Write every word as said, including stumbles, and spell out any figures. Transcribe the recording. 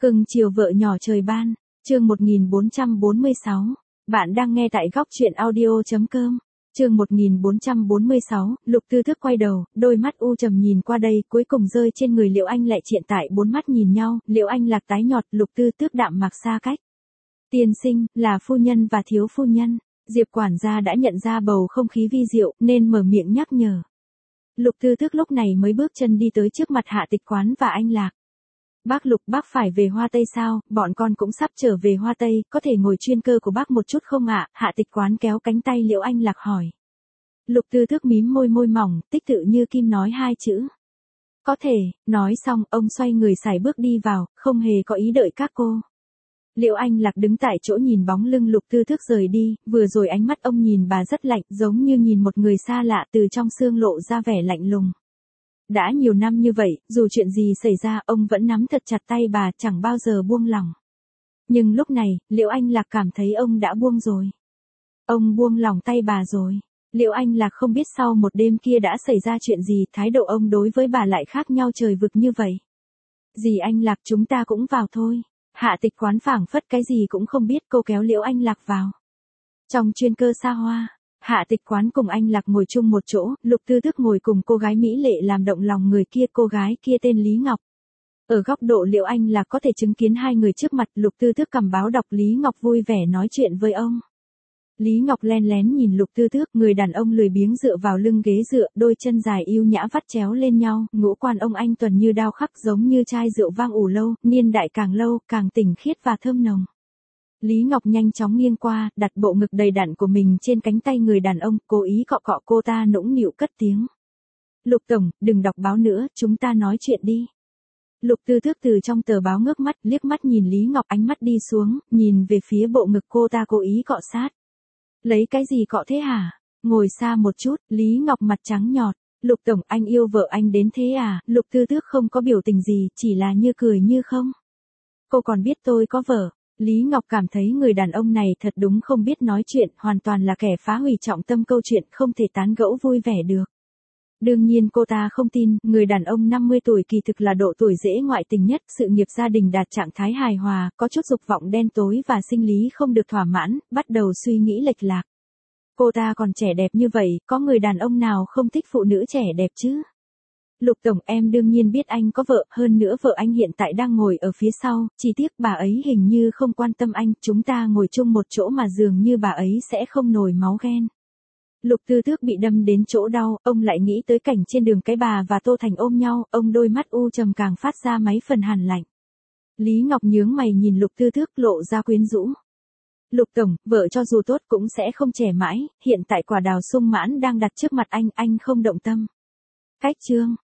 Cưng chiều vợ nhỏ trời ban, chương một nghìn bốn trăm bốn mươi sáu. Bạn đang nghe tại góc truyện audio.com. Chương một nghìn bốn trăm bốn mươi sáu, Lục Tư Tước quay đầu, đôi mắt u trầm nhìn qua đây, cuối cùng rơi trên người Liễu Anh Lệ triện tại bốn mắt nhìn nhau, Liễu Anh Lạc tái nhọt, Lục Tư Tước đạm mạc xa cách. Tiên sinh, là phu nhân và thiếu phu nhân. Diệp quản gia đã nhận ra bầu không khí vi diệu, nên mở miệng nhắc nhở. Lục Tư Tước lúc này mới bước chân đi tới trước mặt Hạ Tịch Quán và anh Lạc. Bác Lục, bác phải về Hoa Tây sao? Bọn con cũng sắp trở về Hoa Tây, có thể ngồi chuyên cơ của bác một chút không ạ? Hạ Tịch Quán kéo cánh tay Liễu Anh Lạc hỏi. Lục Tư Tước mím môi môi mỏng, tích tự như kim nói hai chữ. Có thể. Nói xong, ông xoay người sải bước đi vào, không hề có ý đợi các cô. Liễu Anh Lạc đứng tại chỗ nhìn bóng lưng Lục Tư Tước rời đi, vừa rồi ánh mắt ông nhìn bà rất lạnh, giống như nhìn một người xa lạ, từ trong xương lộ ra vẻ lạnh lùng. Đã nhiều năm như vậy, dù chuyện gì xảy ra, ông vẫn nắm thật chặt tay bà, chẳng bao giờ buông lòng. Nhưng lúc này, Liễu Anh Lạc cảm thấy ông đã buông rồi. Ông buông lòng tay bà rồi. Liễu Anh Lạc không biết sau một đêm kia đã xảy ra chuyện gì, thái độ ông đối với bà lại khác nhau trời vực như vậy. Dì Anh Lạc, chúng ta cũng vào thôi. Hạ Tịch Quán phảng phất cái gì cũng không biết, cô kéo Liễu Anh Lạc vào. Trong chuyên cơ xa hoa, Hạ Tịch Quán cùng anh Lạc ngồi chung một chỗ, Lục Tư Tước ngồi cùng cô gái mỹ lệ làm động lòng người kia, cô gái kia tên Lý Ngọc. Ở góc độ Liễu Anh Lạc có thể chứng kiến hai người trước mặt, Lục Tư Tước cầm báo đọc, Lý Ngọc vui vẻ nói chuyện với ông. Lý Ngọc len lén nhìn Lục Tư Tước, người đàn ông lười biếng dựa vào lưng ghế dựa, đôi chân dài yêu nhã vắt chéo lên nhau, ngũ quan ông anh tuần như đao khắc, giống như chai rượu vang ủ lâu, niên đại càng lâu, càng tỉnh khiết và thơm nồng. Lý Ngọc nhanh chóng nghiêng qua, đặt bộ ngực đầy đặn của mình trên cánh tay người đàn ông, cố ý cọ cọ cô ta, nũng nịu cất tiếng. Lục tổng, đừng đọc báo nữa, chúng ta nói chuyện đi. Lục Tư Tước từ trong tờ báo ngước mắt, liếc mắt nhìn Lý Ngọc, ánh mắt đi xuống, nhìn về phía bộ ngực cô ta, cố ý cọ sát. Lấy cái gì cọ thế hả? Ngồi xa một chút, Lý Ngọc mặt trắng nhọt. Lục tổng, anh yêu vợ anh đến thế à? Lục Tư Tước không có biểu tình gì, chỉ là như cười như không. Cô còn biết tôi có vợ. Lý Ngọc cảm thấy người đàn ông này thật đúng không biết nói chuyện, hoàn toàn là kẻ phá hủy trọng tâm câu chuyện, không thể tán gẫu vui vẻ được. Đương nhiên cô ta không tin, người đàn ông năm mươi tuổi kỳ thực là độ tuổi dễ ngoại tình nhất, sự nghiệp gia đình đạt trạng thái hài hòa, có chút dục vọng đen tối và sinh lý không được thỏa mãn, bắt đầu suy nghĩ lệch lạc. Cô ta còn trẻ đẹp như vậy, có người đàn ông nào không thích phụ nữ trẻ đẹp chứ? Lục tổng, em đương nhiên biết anh có vợ, hơn nữa vợ anh hiện tại đang ngồi ở phía sau, chỉ tiếc bà ấy hình như không quan tâm anh, chúng ta ngồi chung một chỗ mà dường như bà ấy sẽ không nổi máu ghen. Lục Tư Tước bị đâm đến chỗ đau, ông lại nghĩ tới cảnh trên đường cái bà và Tô Thành ôm nhau, ông đôi mắt u trầm càng phát ra mấy phần hàn lạnh. Lý Ngọc nhướng mày nhìn Lục Tư Tước lộ ra quyến rũ. Lục tổng, vợ cho dù tốt cũng sẽ không trẻ mãi, hiện tại quả đào sung mãn đang đặt trước mặt anh, anh không động tâm. Cách chương.